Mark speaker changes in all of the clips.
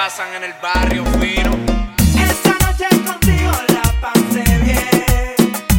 Speaker 1: pasan en el barrio fino.
Speaker 2: Esta noche contigo la pasé bien.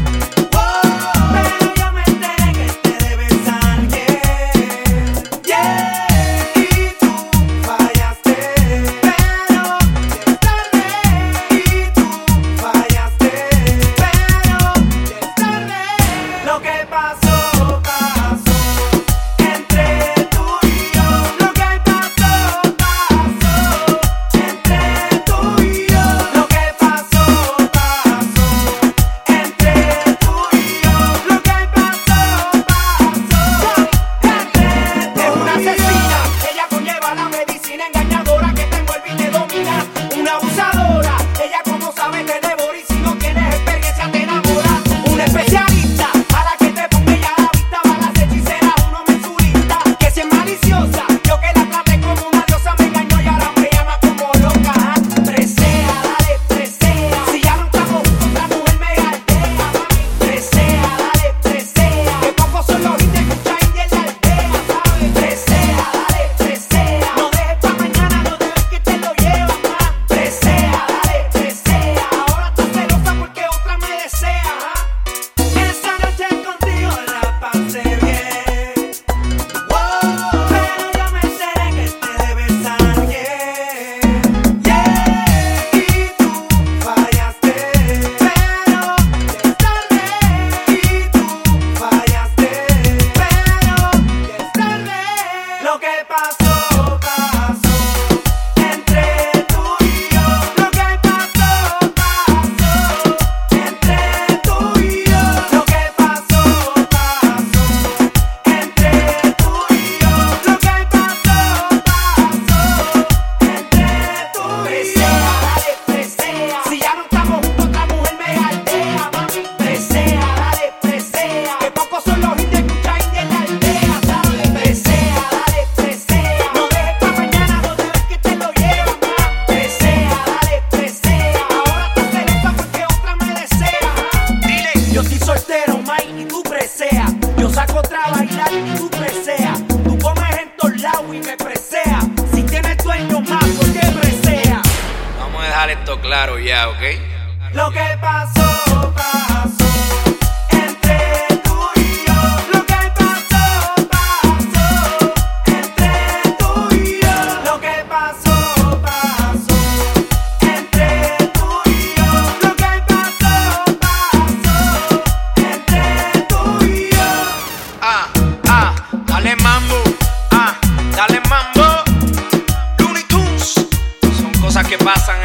Speaker 2: Pero yo me enteré que te debes a alguien. Y tú fallaste. Pero ya es tarde. Y tú fallaste. Pero ya es tarde. Lo que pasó, pasó entre tú y yo. Lo que pasó, pasó entre tú y yo. Lo que pasó, pasó entre tú y yo. Lo que pasó, pasó entre tú. Es una asesina, ella conlleva la medicina engañadora que te envuelve y te domina. Una abusadora, ella como sabe te devora y si no tienes experiencia te enamora. Una especialista, a la que te ponga ella a la vista, balas hechiceras, uno mensurista, que si es maliciosa, yo que la traté como una diosa me engañó y ahora me llama como loca. Presea, dale, presea, si ya no estamos juntos otra mujer me galdea, mami. Presea, dale, presea, que pocos son los hits que escucha y en la aldea, ¿sabes? Presea, dale, presea, no dejes pa' mañana, no dejes que te lo llevan más. Presea, dale, presea, ahora estás celosa porque otra me desea. Esta noche contigo la pasé bien. Pero yo me enteré que te debes a alguien. Y tú fallaste. Pero ya es tarde. Y tú fallaste. Pero ya es tarde. Lo que pasó, pasó entre tú y yo. Lo que pasó, pasó entre tú y yo. Lo que pasó, pasó entre tú y yo. Lo que pasó, pasó entre tú y yo. Presea, dale, presea, si ya no estamos juntos otra mujer me galdea, mami. Presea, dale, presea, que pocos son los hits que escucha y en la aldea, ¿sabes? Presea, dale, presea, no dejes pa' mañana, no dejes que te lo llevan más. Presea, dale, presea, ahora estás celosa porque otra me desea. Dile, yo estoy soltero, Mike, y tú presea. Yo saco otra bailar y tú presea. Tú comes en todos lados y me presea. Si tienes dueño más, ¿por qué presea?
Speaker 1: Vamos a dejar esto claro ya, ¿ok?
Speaker 2: Lo que pasó, pasó entre tú y yo. Lo que pasó, pasó entre tú y yo. Lo que pasó, pasó entre tú y yo. Lo que pasó, pasó entre tú y yo.
Speaker 1: Dale mambo, dale mambo. Looney Tunes, son cosas que pasan